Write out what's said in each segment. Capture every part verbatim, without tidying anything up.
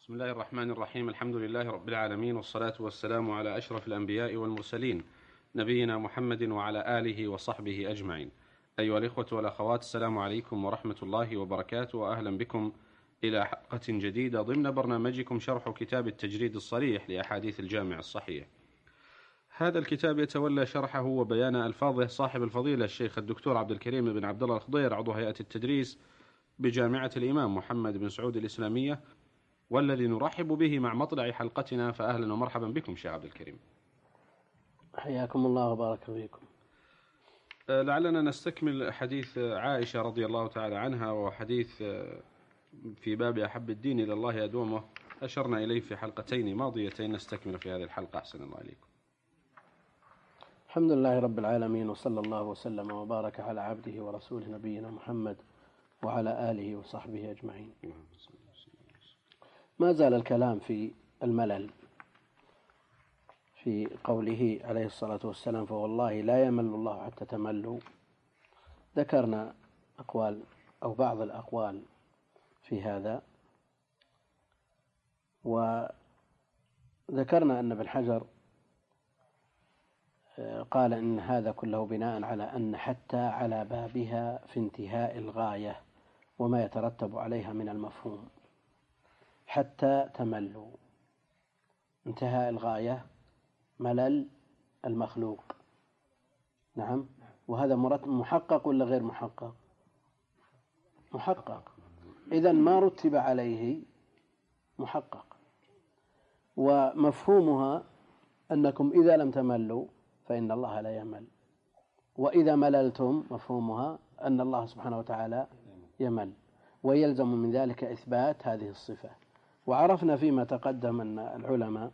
بسم الله الرحمن الرحيم. الحمد لله رب العالمين، والصلاة والسلام على أشرف الأنبياء والمرسلين، نبينا محمد وعلى آله وصحبه أجمعين. أيها الإخوة والأخوات، السلام عليكم ورحمة الله وبركاته، وأهلا بكم إلى حلقة جديدة ضمن برنامجكم شرح كتاب التجريد الصريح لأحاديث الجامع الصحيح. هذا الكتاب يتولى شرحه وبيان ألفاظه صاحب الفضيلة الشيخ الدكتور عبد الكريم بن عبد الله الخضير، عضو هيئة التدريس بجامعة الإمام محمد بن سعود الإسلامية، والذي نرحب به مع مطلع حلقتنا. فأهلا ومرحبا بكم شيخ عبد الكريم. حياكم الله وبارك فيكم. لعلنا نستكمل حديث عائشة رضي الله تعالى عنها، وحديث في باب أحب الدين إلى الله أدومه أشرنا إليه في حلقتين ماضيتين، نستكمل في هذه الحلقة. أحسن الله عليكم. الحمد لله رب العالمين، وصلى الله وسلم وبارك على عبده ورسوله نبينا محمد وعلى آله وصحبه أجمعين. ما زال الكلام في الملل في قوله عليه الصلاة والسلام: فوالله لا يمل الله حتى تملوا. ذكرنا أقوال أو بعض الأقوال في هذا، وذكرنا أن ابن حجر قال إن هذا كله بناء على أن حتى على بابها في انتهاء الغاية وما يترتب عليها من المفهوم. حتى تملوا، انتهاء الغاية ملل المخلوق. نعم. وهذا محقق ولا غير محقق؟ محقق. إذن ما رتب عليه محقق. ومفهومها أنكم إذا لم تملوا فإن الله لا يمل، وإذا مللتم مفهومها أن الله سبحانه وتعالى يمل، ويلزم من ذلك إثبات هذه الصفة. وعرفنا فيما تقدم أن العلماء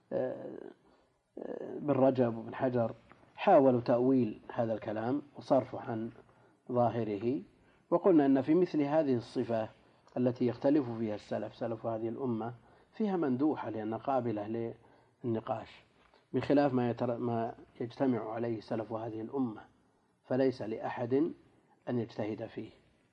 بن رجب وابن حجر حاولوا تأويل هذا الكلام وصرفه عن ظاهره، وقلنا أن في مثل هذه الصفة التي يختلف فيها السلف سلف هذه الأمة فيها مندوحة لأن قابلة للنقاش، بخلاف ما, يتر... ما يجتمع عليه سلف هذه الأمة، فليس لأحد أن يجتهد فيه.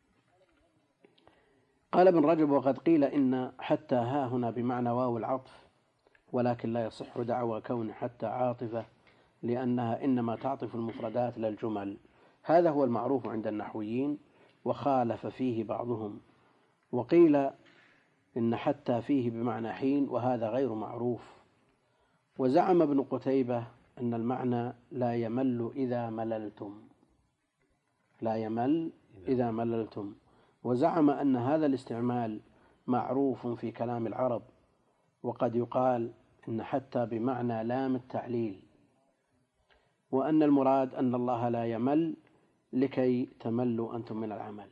قال ابن رجب: وقد قيل إن حتى ها هنا بمعنى واو العطف، ولكن لا يصح دعوى كون حتى عاطفة، لأنها إنما تعطف المفردات لا الجمل. هذا هو المعروف عند النحويين، وخالف فيه بعضهم، وقيل إن حتى فيه بمعنى حين، وهذا غير معروف. وزعم ابن قتيبة أن المعنى لا يمل إذا مللتم، لا يمل إذا مللتم. وزعم أن هذا الاستعمال معروف في كلام العرب، وقد يقال إن حتى بمعنى لام التعليل، وأن المراد أن الله لا يمل لكي تملوا أنتم من العمل.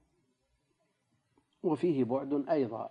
وفيه بعد أيضا،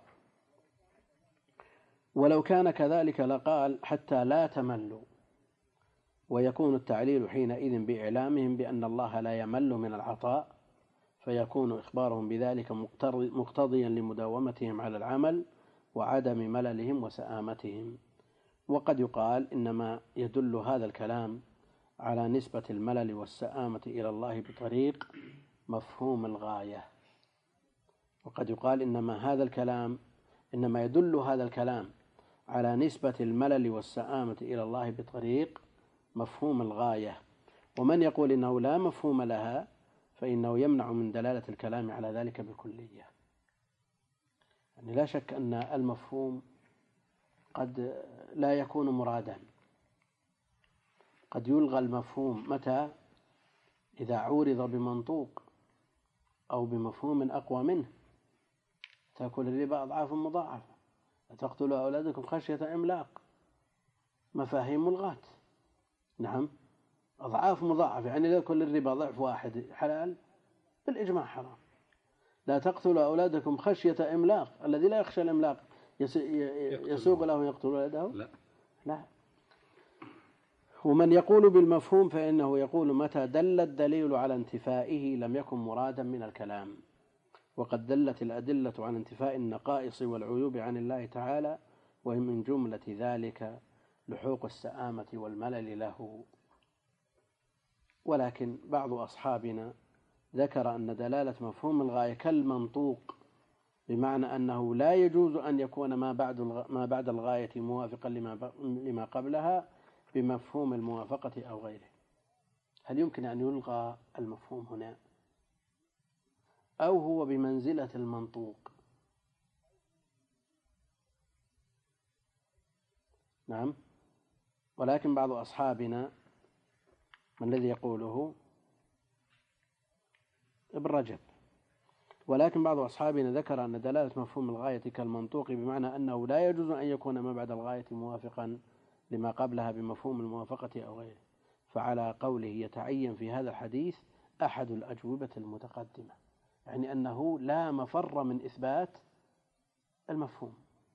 ولو كان كذلك لقال حتى لا تملوا، ويكون التعليل حينئذ بإعلامهم بأن الله لا يمل من العطاء، فيكون إخبارهم بذلك مقتضيا لمداومتهم على العمل وعدم مللهم وسآمتهم. وقد يقال إنما يدل هذا الكلام على نسبة الملل والسآمة إلى الله بطريق مفهوم الغاية. وقد يقال إنما هذا الكلام إنما يدل هذا الكلام على نسبة الملل والسآمة إلى الله بطريق مفهوم الغاية. ومن يقول إنه لا مفهوم لها فإنه يمنع من دلالة الكلام على ذلك بالكلية. يعني لا شك أن المفهوم قد لا يكون مرادا، قد يلغى المفهوم متى؟ إذا عورض بمنطوق أو بمفهوم أقوى منه. تأكل الربا أضعاف مضاعفة، لا تقتلوا أولادكم خشية إملاق، مفاهيم ملغاة. نعم، أضعاف مضاعفة، يعني لا كل الربا ضعف واحد حلال بالإجماع حرام. لا تقتلوا أولادكم خشية إملاق، الذي لا يخشى الإملاق يسوق له يقتل ولده؟ لا. لا. ومن يقول بالمفهوم فإنه يقول متى دل الدليل على انتفائه لم يكن مرادا من الكلام. وقد دلت الأدلة عن انتفاء النقائص والعيوب عن الله تعالى، وهي من جملة ذلك لحوق السآمة والملل له. ولكن بعض أصحابنا ذكر أن دلالة مفهوم الغاية كالمنطوق بمعنى أنه لا يجوز أن يكون ما بعد ما بعد الغاية موافقا لما لما قبلها بمفهوم الموافقة أو غيره. هل يمكن أن يلغى المفهوم هنا أو هو بمنزلة المنطوق؟ نعم. ولكن بعض أصحابنا من الذي يقوله؟ ابن رجب. ولكن بعض أصحابنا ذكر أن دلالة مفهوم الغاية كالمنطوق، بمعنى أنه لا يجوز أن يكون ما بعد الغاية موافقا لما قبلها بمفهوم الموافقة أو غيره، فعلى قوله يتعين في هذا الحديث أحد الأجوبة المتقدمة، يعني أنه لا مفر من إثبات المفهوم،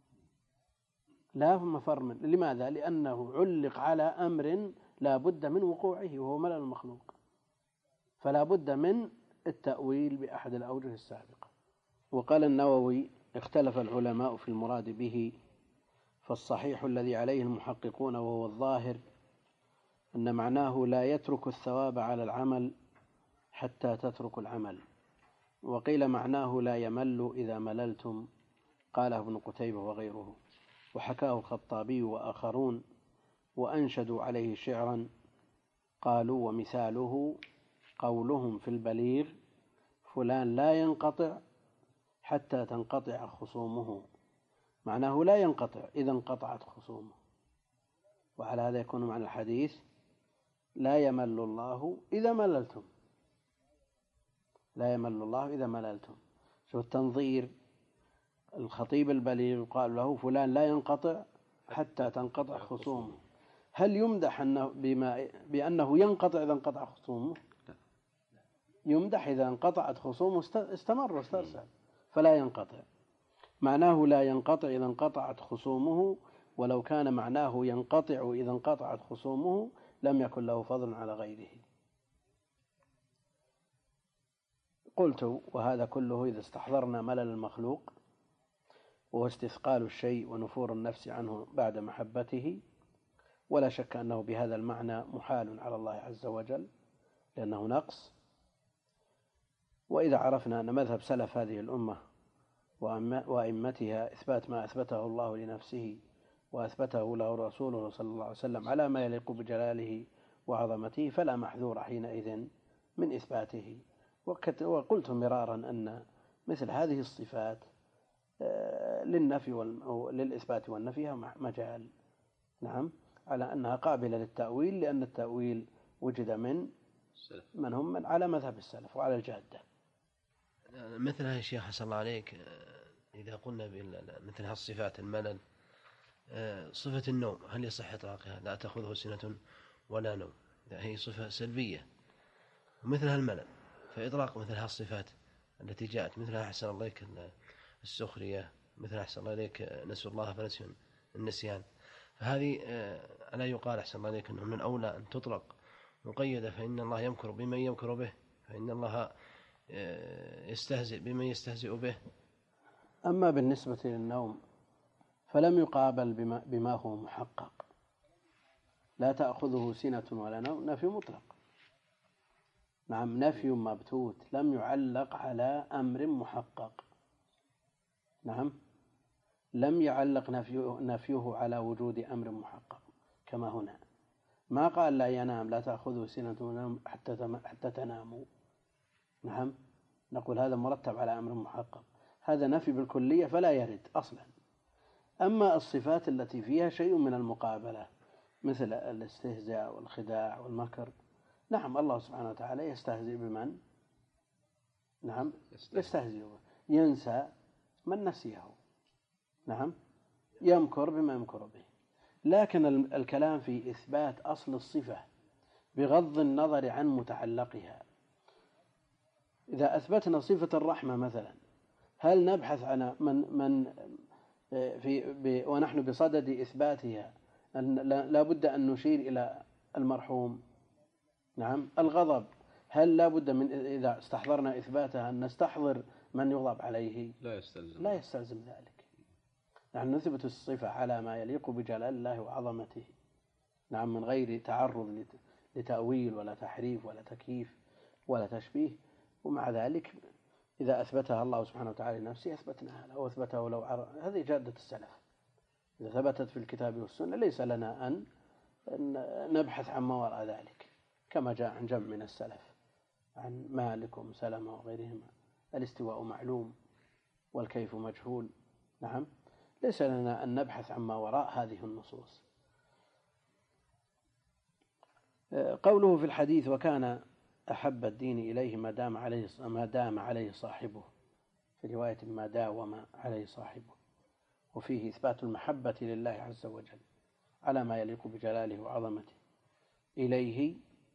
لا مفر من. لماذا؟ لأنه علق على أمر لا بد من وقوعه وهو ملل المخلوق، فلا بد من التأويل بأحد الأوجه السابقة. وقال النووي: اختلف العلماء في المراد به، فالصحيح الذي عليه المحققون وهو الظاهر أن معناه لا يترك الثواب على العمل حتى تتركوا العمل. وقيل معناه لا يمل إذا مللتم، قاله ابن قتيبة وغيره، وحكاه الخطابي وآخرون، وأنشدوا عليه شعرا قالوا: ومثاله قولهم في البليغ فلان لا ينقطع حتى تنقطع خصومه، معناه لا ينقطع إذا انقطعت خصومه. وعلى هذا يكون معنى الحديث لا يمل الله إذا مللتم، لا يمل الله إذا مللتم. شوف التنظير، الخطيب البليغ قال له فلان لا ينقطع حتى تنقطع خصومه، هل يمدح أنه بما بأنه ينقطع إذا انقطع خصومه؟ يمدح إذا انقطعت خصومه استمر واسترسل، فلا ينقطع. معناه لا ينقطع إذا انقطعت خصومه، ولو كان معناه ينقطع إذا انقطعت خصومه لم يكن له فضل على غيره. قلت: وهذا كله إذا استحضرنا ملل المخلوق وهو استثقال الشيء ونفور النفس عنه بعد محبته، ولا شك أنه بهذا المعنى محال على الله عز وجل لأنه نقص. وإذا عرفنا أن مذهب سلف هذه الأمة وأئمتها إثبات ما أثبته الله لنفسه وأثبته له رسوله صلى الله عليه وسلم على ما يليق بجلاله وعظمته، فلا محذور حينئذ من إثباته. وقلت مرارا أن مثل هذه الصفات للنفي للإثبات والنفي مجال، نعم، على أنها قابلة للتأويل، لأن التأويل وجد من من هم من على مذهب السلف وعلى الجادة. مثل هذا الشيخ حسن الله عليك، إذا قلنا مثل هالصفات الملل، صفة النوم هل يصح إطلاقها؟ لا تأخذه سنة ولا نوم، هي صفة سلبية. ومثل هالملل فإطلاق مثل هالصفات التي جاءت مثل أحسن الله عليك السخرية، مثل أحسن الله عليك نسوا الله فنسيوا النسيان، فهذه ألا يقال أحسن الله عليك أنه من الأولى أن تطلق مقيدة، فإن الله يمكر بمن يمكر به، فإن الله يستهزئ بمن يستهزئ به. أما بالنسبة للنوم فلم يقابل بما, بما هو محقق، لا تأخذه سنة ولا نوم، نفي مطلق، نعم، نفي مبتوت لم يعلق على أمر محقق، نعم، لم يعلق نفيه, نفيه على وجود أمر محقق كما هنا، ما قال لا ينام لا تأخذه سنة ولا نوم حتى, حتى تناموا، نعم، نقول هذا مرتب على أمر محقق، هذا نفي بالكلية فلا يرد أصلا. أما الصفات التي فيها شيء من المقابلة مثل الاستهزاء والخداع والمكر، نعم، الله سبحانه وتعالى يستهزئ بمن؟ نعم، يستهزئ، ينسى من نسيه، نعم، يمكر بما يمكر به. لكن الكلام في إثبات أصل الصفة بغض النظر عن متعلقها. إذا أثبتنا صفة الرحمة مثلا، هل نبحث عن من من في ونحن بصدد إثباتها أن لا بد أن نشير إلى المرحوم؟ نعم. الغضب، هل لا بد من إذا استحضرنا إثباتها أن نستحضر من يغضب عليه؟ لا يستلزم لا يستلزم ذلك. نحن نثبت الصفة على ما يليق بجلال الله وعظمته، نعم، من غير تعرض لتأويل ولا تحريف ولا تكييف ولا تشبيه. ومع ذلك إذا أثبتها الله سبحانه وتعالى لنفسه أثبتناها له، أو أثبتها ولو عر... هذه جادة السلف. إذا ثبتت في الكتاب والسنة ليس لنا أن نبحث عن ما وراء ذلك، كما جاء عن جمع من السلف عن مالك وسلمة وغيرهما: الاستواء معلوم والكيف مجهول. نعم، ليس لنا أن نبحث عن ما وراء هذه النصوص. قوله في الحديث: وكان أحب الدين إليه ما دام عليه ما دام عليه صاحبه، في رواية ما داوم عليه صاحبه، وفيه إثبات المحبة لله عز وجل على ما يليق بجلاله وعظمته. إليه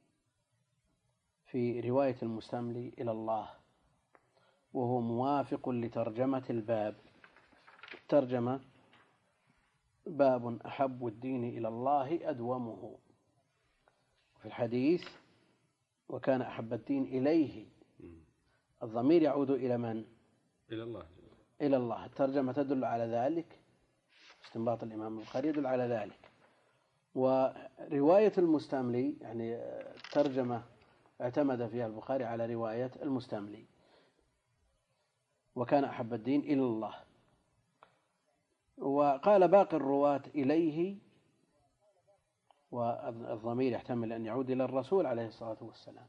في رواية المستملي إلى الله، وهو موافق لترجمة الباب. ترجمة: باب أحب الدين إلى الله أدومه. في الحديث: وكان أحب الدين إليه، الضمير يعود إلى من؟ إلى الله. إلى الله. الترجمة تدل على ذلك، استنباط الإمام البخاري يدل على ذلك. ورواية المستملي يعني ترجمة اعتمد فيها البخاري على رواية المستملي: وكان أحب الدين إلى الله. وقال باقي الرواة: إليه، والضمير يحتمل أن يعود إلى الرسول عليه الصلاة والسلام.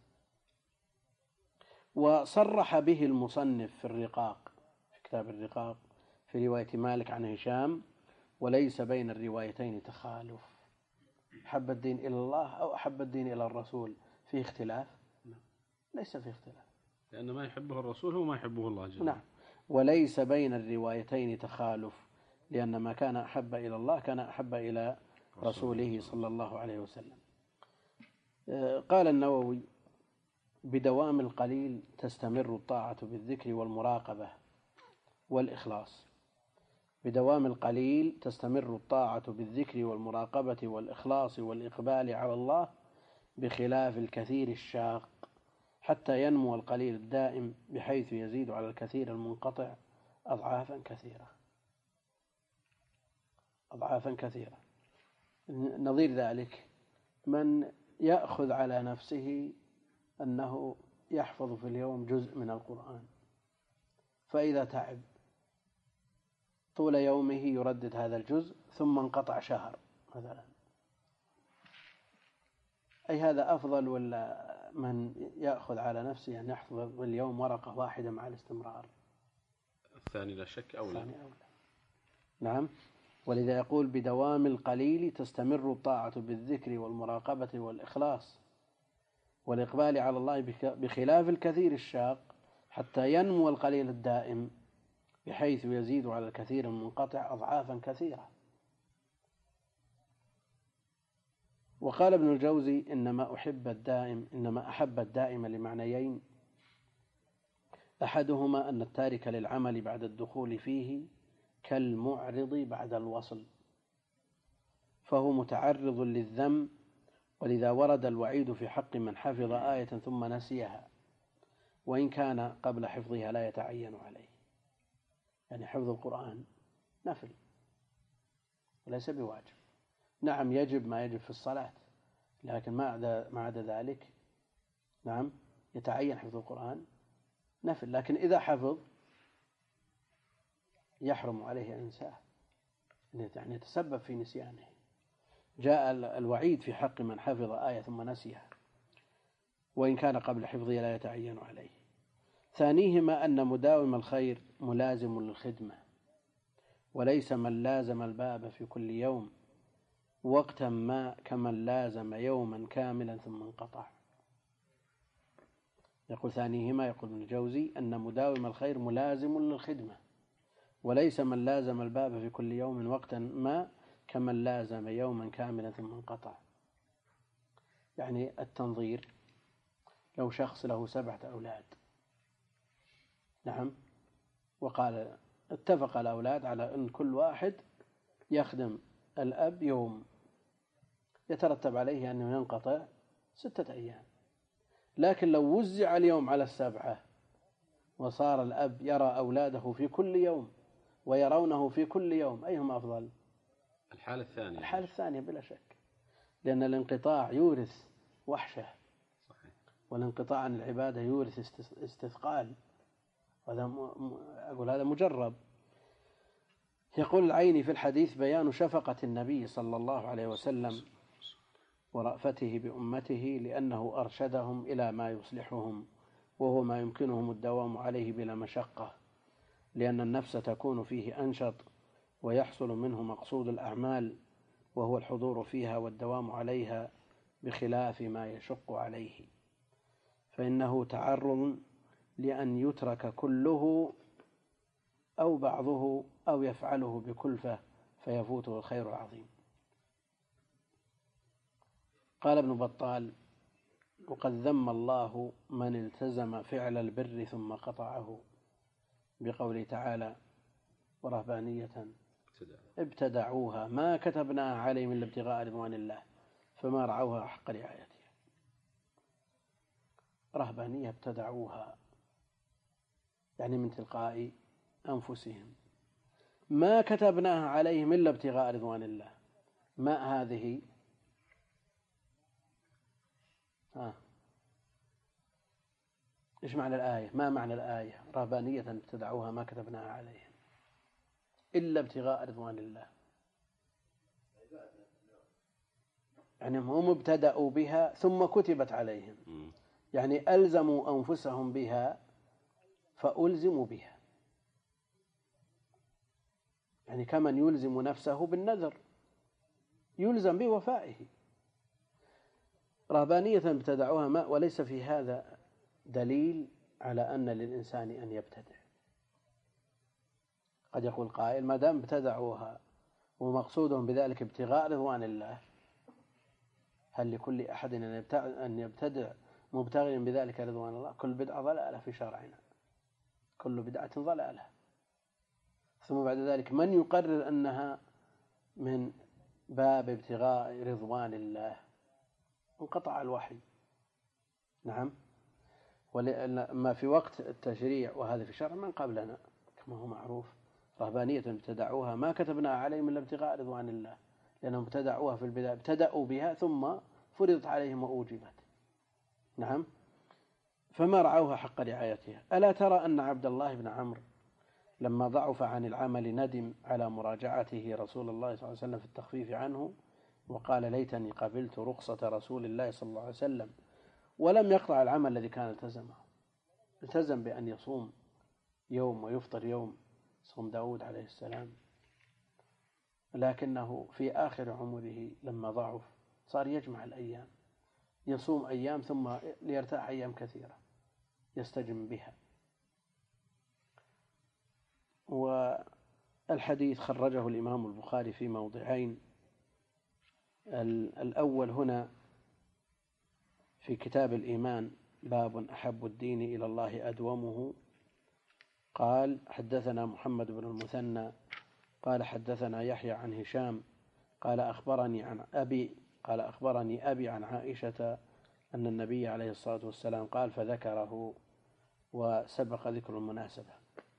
وصرح به المصنف في الرقاق، في كتاب الرقاق، في رواية مالك عن هشام: وليس بين الروايتين تخالف. أحب الدين إلى الله أو أحب الدين إلى الرسول في اختلاف؟ ليس في اختلاف، لأن ما يحبه الرسول هو ما يحبه الله جل. نعم. وليس بين الروايتين تخالف، لأن ما كان أحب إلى الله كان أحب إلى رسوله صلى الله عليه وسلم. قال النووي: بدوام القليل تستمر الطاعة بالذكر والمراقبة والإخلاص. بدوام القليل تستمر الطاعة بالذكر والمراقبة والإخلاص والإقبال على الله، بخلاف الكثير الشاق، حتى ينمو القليل الدائم بحيث يزيد على الكثير المنقطع أضعافا كثيرة. أضعافا كثيرة. نظير ذلك من يأخذ على نفسه أنه يحفظ في اليوم جزء من القرآن، فإذا تعب طول يومه يردد هذا الجزء ثم انقطع شهر مثلا، أي هذا أفضل ولا من يأخذ على نفسه أن يحفظ اليوم ورقة واحدة مع الاستمرار؟ الثاني لا شك أولى. الثاني أولى. نعم. ولذا يقول: بدوام القليل تستمر الطاعة بالذكر والمراقبة والإخلاص والإقبال على الله، بخلاف الكثير الشاق، حتى ينمو القليل الدائم بحيث يزيد على الكثير المنقطع أضعافا كثيرة. وقال ابن الجوزي: إنما أحب الدائم إنما أحب الدائم لمعنيين: أحدهما أن التارك للعمل بعد الدخول فيه كالمعرض بعد الوصل، فهو متعرض للذم، ولذا ورد الوعيد في حق من حفظ آية ثم نسيها، وإن كان قبل حفظها لا يتعين عليه. يعني حفظ القرآن نفل وليس بواجب. نعم يجب ما يجب في الصلاة، لكن ما عدا ذلك نعم يتعين حفظ القرآن نفل، لكن إذا حفظ يحرم عليه أن ينساه، يعني يتسبب في نسيانه. جاء الوعيد في حق من حفظ آية ثم نسيها، وإن كان قبل حفظها لا يتعين عليه. ثانيهما أن مداوم الخير ملازم للخدمة، وليس من لازم الباب في كل يوم وقتا ما كمن لازم يوما كاملا ثم انقطع. يقول ثانيهما، يقول ابن الجوزي، أن مداوم الخير ملازم للخدمة، وليس من لازم الباب في كل يوم وقتا ما كمن لازم يوما كاملا ثم انقطع. يعني التنظير: لو شخص له سبعة أولاد، نعم، وقال اتفق الأولاد على أن كل واحد يخدم الأب يوم، يترتب عليه أنه ينقطع ستة أيام. لكن لو وزع اليوم على السبعة وصار الأب يرى أولاده في كل يوم ويرونه في كل يوم، أيهما أفضل؟ الحالة الثانية. الحالة الثانية بلا شك، لأن الانقطاع يورث وحشة. صحيح. والانقطاع عن العبادة يورث استثقال هذا أقول هذا مجرب. يقول العيني في الحديث: بيان شفقة النبي صلى الله عليه وسلم ورأفته بأمته، لأنه أرشدهم إلى ما يصلحهم وهو ما يمكنهم الدوام عليه بلا مشقة، لأن النفس تكون فيه أنشط ويحصل منه مقصود الأعمال وهو الحضور فيها والدوام عليها، بخلاف ما يشق عليه، فإنه تعرض لأن يترك كله أو بعضه أو يفعله بكلفة فيفوته الخير العظيم. قال ابن بطال: وقد ذم الله من التزم فعل البر ثم قطعه، بقوله تعالى: ورهبانية ابتدعوها ما كتبناها عليهم إلا ابتغاء رضوان الله فما رعوها حق رعايتها. رهبانية ابتدعوها يعني من تلقاء أنفسهم، ما كتبناها عليهم إلا ابتغاء رضوان الله. ما هذه؟ ها إيش معنى الآية؟ ما معنى الآية؟ رهبانية ابتدعوها ما كتبناها عليهم إلا ابتغاء رضوان الله، يعني هم ابتدأوا بها ثم كتبت عليهم، يعني ألزموا أنفسهم بها فألزموا بها، يعني كمن يلزم نفسه بالنذر يلزم بوفائه. رهبانية ابتدعوها ما، وليس في هذا دليل على أن للإنسان أن يبتدع. قد يقول قائل: ما دام ابتدعوها ومقصودهم بذلك ابتغاء رضوان الله، هل لكل أحد أن يبتدع مبتغيا بذلك رضوان الله؟ كل بدعة ضلالة في شرعنا، كل بدعة ضلالة. ثم بعد ذلك من يقرر أنها من باب ابتغاء رضوان الله؟ انقطع الوحي. نعم، ولما في وقت التشريع وهذا في شرع من قبلنا كما هو معروف. رهبانية ابتدعوها ما كتبنا عليهم إلا ابتغاء رضوان الله، لأنهم ابتدعوها في البداية، ابتدأوا بها ثم فرضت عليهم وأوجبت. نعم، فما رعوها حق رعايتها. ألا ترى أن عبد الله بن عمرو لما ضعف عن العمل ندم على مراجعته رسول الله صلى الله عليه وسلم في التخفيف عنه، وقال: ليتني قبلت رخصة رسول الله صلى الله عليه وسلم، ولم يقطع العمل الذي كان التزمه. التزم بأن يصوم يوم ويفطر يوم، صوم داود عليه السلام، لكنه في آخر عمره لما ضعف صار يجمع الأيام، يصوم أيام ثم ليرتاح أيام كثيرة يستجم بها. والحديث خرجه الإمام البخاري في موضعين: الأول هنا في كتاب الإيمان، باب أحب الدين إلى الله أدومه. قال: حدثنا محمد بن المثنى قال حدثنا يحيى عن هشام قال أخبرني عن أبي قال أخبرني أبي عن عائشة أن النبي عليه الصلاة والسلام قال، فذكره وسبق ذكر المناسبة.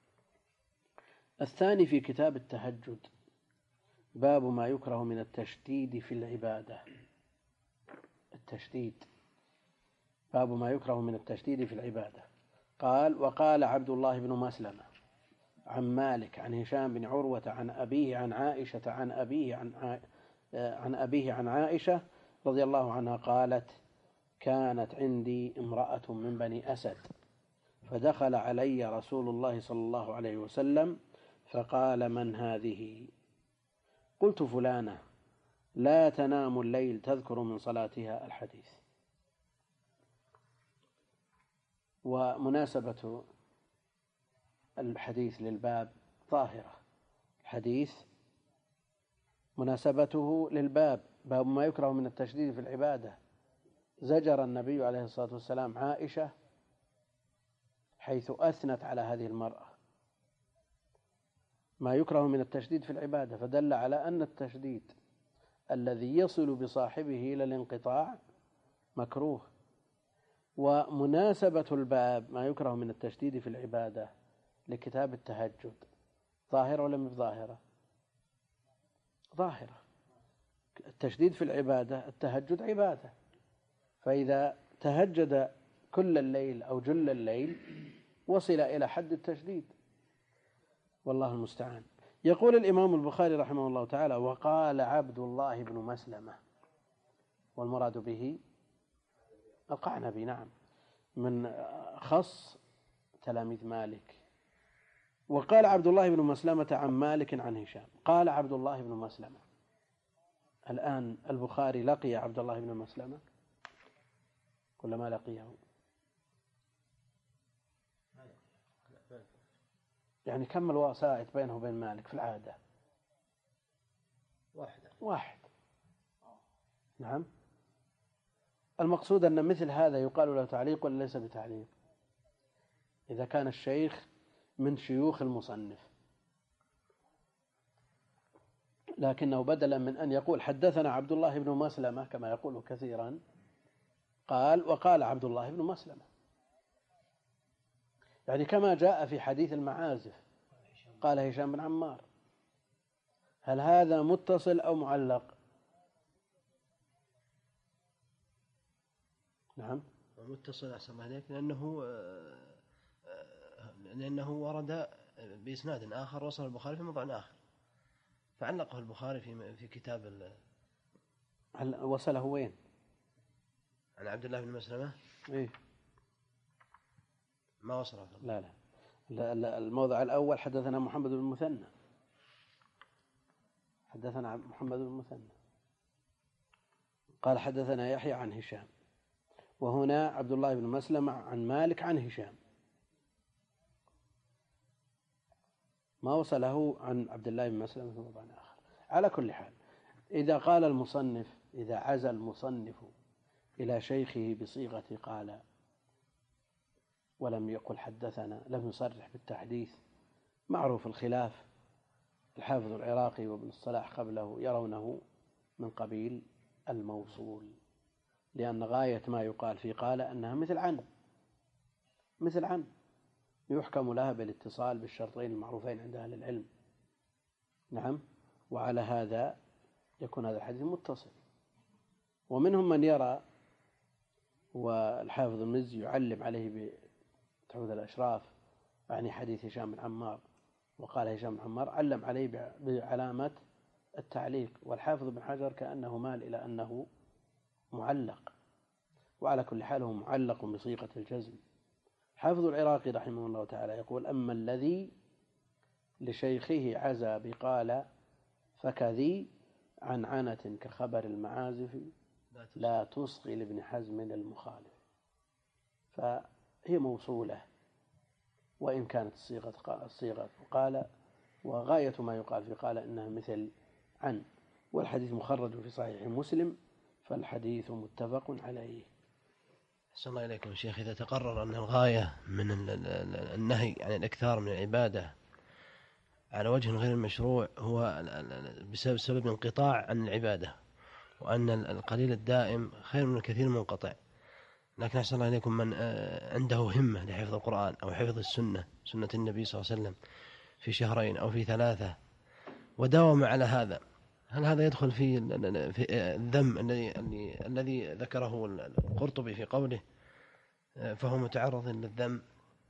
الثاني في كتاب التهجد، باب ما يكره من التشديد في العبادة. التشديد، باب ما يكره من التشديد في العبادة. قال: وقال عبد الله بن مسلمة عن مالك عن هشام بن عروة عن أبيه عن عائشة عن أبيه عن عن أبيه عن عائشة رضي الله عنها قالت: كانت عندي امرأة من بني أسد، فدخل علي رسول الله صلى الله عليه وسلم فقال: من هذه؟ قلت: فلانة لا تنام الليل تذكر من صلاتها. الحديث. ومناسبة الحديث للباب ظاهرة. الحديث مناسبته للباب، باب ما يكره من التشديد في العبادة. زجر النبي عليه الصلاة والسلام عائشة حيث أثنت على هذه المرأة، ما يكره من التشديد في العبادة، فدل على أن التشديد الذي يصل بصاحبه إلى الانقطاع مكروه. ومناسبة الباب ما يكره من التشديد في العبادة لكتاب التهجد ظاهرة ولا مش ظاهرة؟ ظاهرة. التشديد في العبادة، التهجد عبادة، فإذا تهجد كل الليل أو جل الليل وصل إلى حد التشديد، والله المستعان. يقول الإمام البخاري رحمه الله تعالى: وقال عبد الله بن مسلمة، والمراد به القعنبي، نعم، من خص تلاميذ مالك. وقال عبد الله بن مسلمة عن مالك عن هشام. قال عبد الله بن مسلمة. الآن البخاري لقي عبد الله بن مسلمة ولا ما لقيه؟ يعني كم الوسائط بينه وبين مالك في العادة؟ واحدة واحد. نعم. المقصود أن مثل هذا يقال له تعليق ولا ليس بتعليق؟ إذا كان الشيخ من شيوخ المصنف، لكنه بدلا من أن يقول حدثنا عبد الله بن مسلمة كما يقول كثيرا، قال وقال عبد الله بن مسلمة، يعني كما جاء في حديث المعازف قال هشام بن عمار. هل هذا متصل أو معلق؟ نعم متصل أحسن عليك، لأنه لأنه ورد بإسناد آخر وصل البخاري في موضع آخر، فعلقه البخاري في في كتاب ال... هل وصله وين؟ عن عبد الله بن مسلمة. إيه؟ ما وصله. لا لا لا، الموضع الأول حدثنا محمد بن المثنى، حدثنا محمد بن المثنى قال حدثنا يحيى عن هشام، وهنا عبد الله بن مسلمة عن مالك عن هشام، ما وصله عن عبد الله بن مسلمة في موضع آخر. على كل حال، إذا قال المصنف، إذا عزى المصنف إلى شيخه بصيغة قال ولم يقل حدثنا، لم يصرح بالتحديث، معروف الخلاف. الحافظ العراقي وابن الصلاح قبله يرونه من قبيل الموصول، لأن غاية ما يقال في قال أنها مثل عن، مثل عن يحكم لها بالاتصال بالشرطين المعروفين عند أهل العلم. نعم. وعلى هذا يكون هذا الحديث متصل. ومنهم من يرى، والحافظ المزي يعلم عليه بتعود الأشراف، يعني حديث هشام بن عمار، وقال هشام بن عمار علم عليه بعلامة التعليق، والحافظ بن حجر كأنه مال إلى أنه معلق، وعلى كل حال هو معلق بصيغة الجزم. حافظ العراقي رحمه الله تعالى يقول: أما الذي لشيخه عزى بقال فكذي عن عنة كخبر المعازف لا تصغي لابن حزم المخالف. فهي موصولة وإن كانت الصيغة الصيغة قال، وغاية ما يقال في قال إنها مثل عن، والحديث مخرج في صحيح مسلم، فالحديث متفق عليه. أحسن الله إليكم شيخ. إذا تقرر أن الغاية من النهي عن الإكثار من العبادة على وجه غير المشروع هو بسبب سبب انقطاع عن العبادة، وأن القليل الدائم خير من الكثير المنقطع، لكن أحسن الله إليكم من عنده همة لحفظ القرآن أو حفظ السنة، سنة النبي صلى الله عليه وسلم، في شهرين أو في ثلاثة وداوم على هذا، هل هذا يدخل في الذم الذي الذي ذكره القرطبي في قوله فهو متعرض للذم؟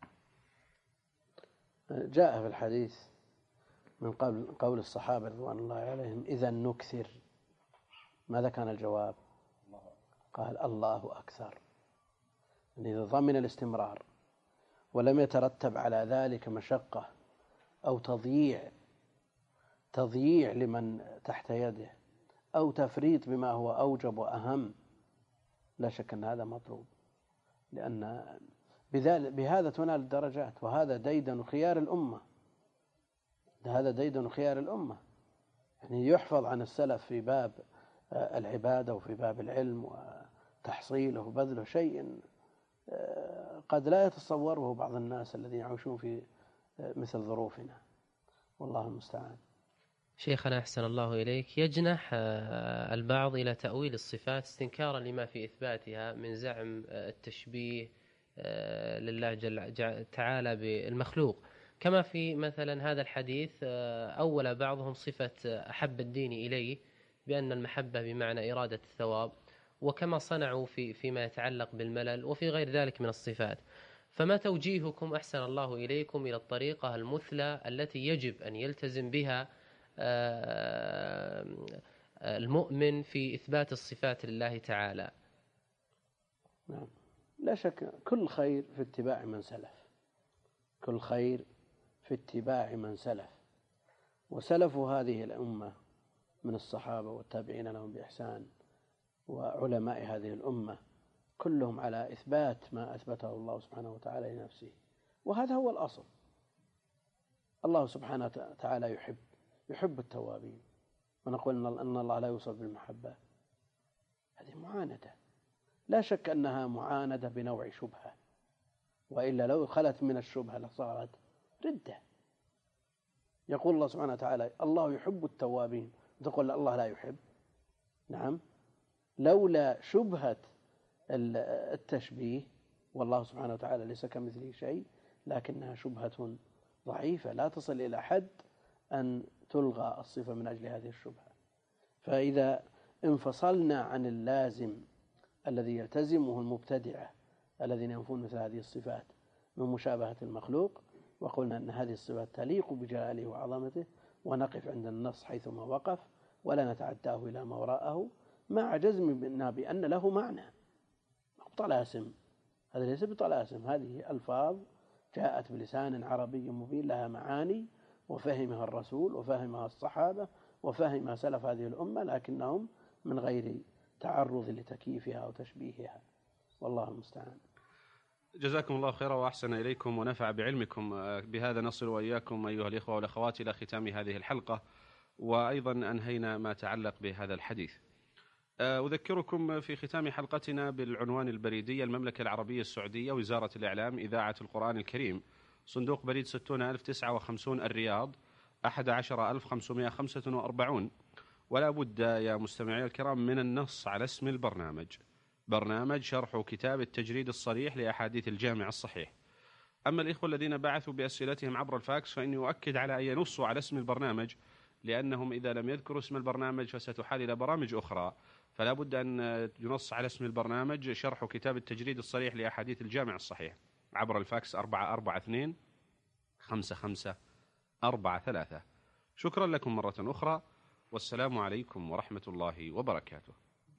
جاء في الحديث من قبل قول الصحابة رضوان الله عليهم: إذا نكثر، ماذا كان الجواب؟ قال: الله أكثر. إذا ضمن الاستمرار ولم يترتب على ذلك مشقة أو تضييع تضييع لمن تحت يده أو تفريط بما هو أوجب وأهم، لا شك أن هذا مطلوب، لأن بهذا تنال الدرجات، وهذا ديدن خيار الأمة، هذا ديدن خيار الأمة، يعني يحفظ عن السلف في باب العبادة وفي باب العلم وتحصيله وبذله شيء قد لا يتصوره بعض الناس الذين يعيشون في مثل ظروفنا، والله المستعان. شيخنا أحسن الله إليك، يجنح البعض إلى تأويل الصفات استنكارا لما في إثباتها من زعم التشبيه لله جل تعالى بالمخلوق، كما في مثلا هذا الحديث أول بعضهم صفة أحب الدين إليه بأن المحبة بمعنى إرادة الثواب، وكما صنعوا في فيما يتعلق بالملل وفي غير ذلك من الصفات. فما توجيهكم أحسن الله إليكم إلى الطريقة المثلى التي يجب أن يلتزم بها المؤمن في إثبات الصفات لله تعالى؟ نعم، لا شك كل خير في اتباع من سلف، كل خير في اتباع من سلف، وسلف هذه الأمة من الصحابة والتابعين لهم بإحسان وعلماء هذه الأمة كلهم على إثبات ما أثبته الله سبحانه وتعالى لنفسه، وهذا هو الأصل. الله سبحانه وتعالى يحب يحب التوابين، ونقول أن الله لا يوصف بالمحبة، هذه معاندة، لا شك أنها معاندة بنوع شبهة، وإلا لو خلت من الشبهة لصارت ردة. يقول الله سبحانه وتعالى الله يحب التوابين، تقول الله لا يحب؟ نعم، لولا شبهة التشبيه، والله سبحانه وتعالى ليس كمثله شيء، لكنها شبهة ضعيفة لا تصل إلى حد أن تلغى الصفة من أجل هذه الشبهة. فإذا انفصلنا عن اللازم الذي يلتزمه المبتدعة الذين ينفون مثل هذه الصفات من مشابهة المخلوق، وقلنا أن هذه الصفات تليق بجلاله وعظمته، ونقف عند النص حيثما وقف ولا نتعداه إلى ما وراءه، مع جزمنا بأن له معنى طلاسم. هذا ليس بطلاسم، هذه ألفاظ جاءت بلسان عربي مبين لها معاني، وفهمها الرسول وفهمها الصحابة وفهمها سلف هذه الأمة، لكنهم من غير تعرض لتكييفها أو تشبيهها، والله المستعان. جزاكم الله خيرا وأحسن إليكم ونفع بعلمكم. بهذا نصل وإياكم أيها الإخوة والأخوات إلى ختام هذه الحلقة، وأيضا أنهينا ما تعلق بهذا الحديث. أذكركم في ختام حلقتنا بالعنوان البريدي: المملكة العربية السعودية، وزارة الإعلام، إذاعة القرآن الكريم، صندوق بريد ستون ألف تسعة وخمسون الرياض، أحد عشر ألف خمسمائة وخمسة وأربعون. ولا بد يا مستمعي الكرام من النص على اسم البرنامج: برنامج شرح كتاب التجريد الصريح لأحاديث الجامع الصحيح. أما الإخوة الذين بعثوا بأسئلتهم عبر الفاكس فإني أؤكد على أن ينصوا على اسم البرنامج، لأنهم إذا لم يذكروا اسم البرنامج فستحال إلى برامج أخرى، فلا بد أن ينص على اسم البرنامج: شرح كتاب التجريد الصريح لأحاديث الجامع الصحيح، عبر الفاكس أربعة أربعة اثنين خمسة خمسة أربعة ثلاثة. شكرا لكم مرة أخرى، والسلام عليكم ورحمة الله وبركاته.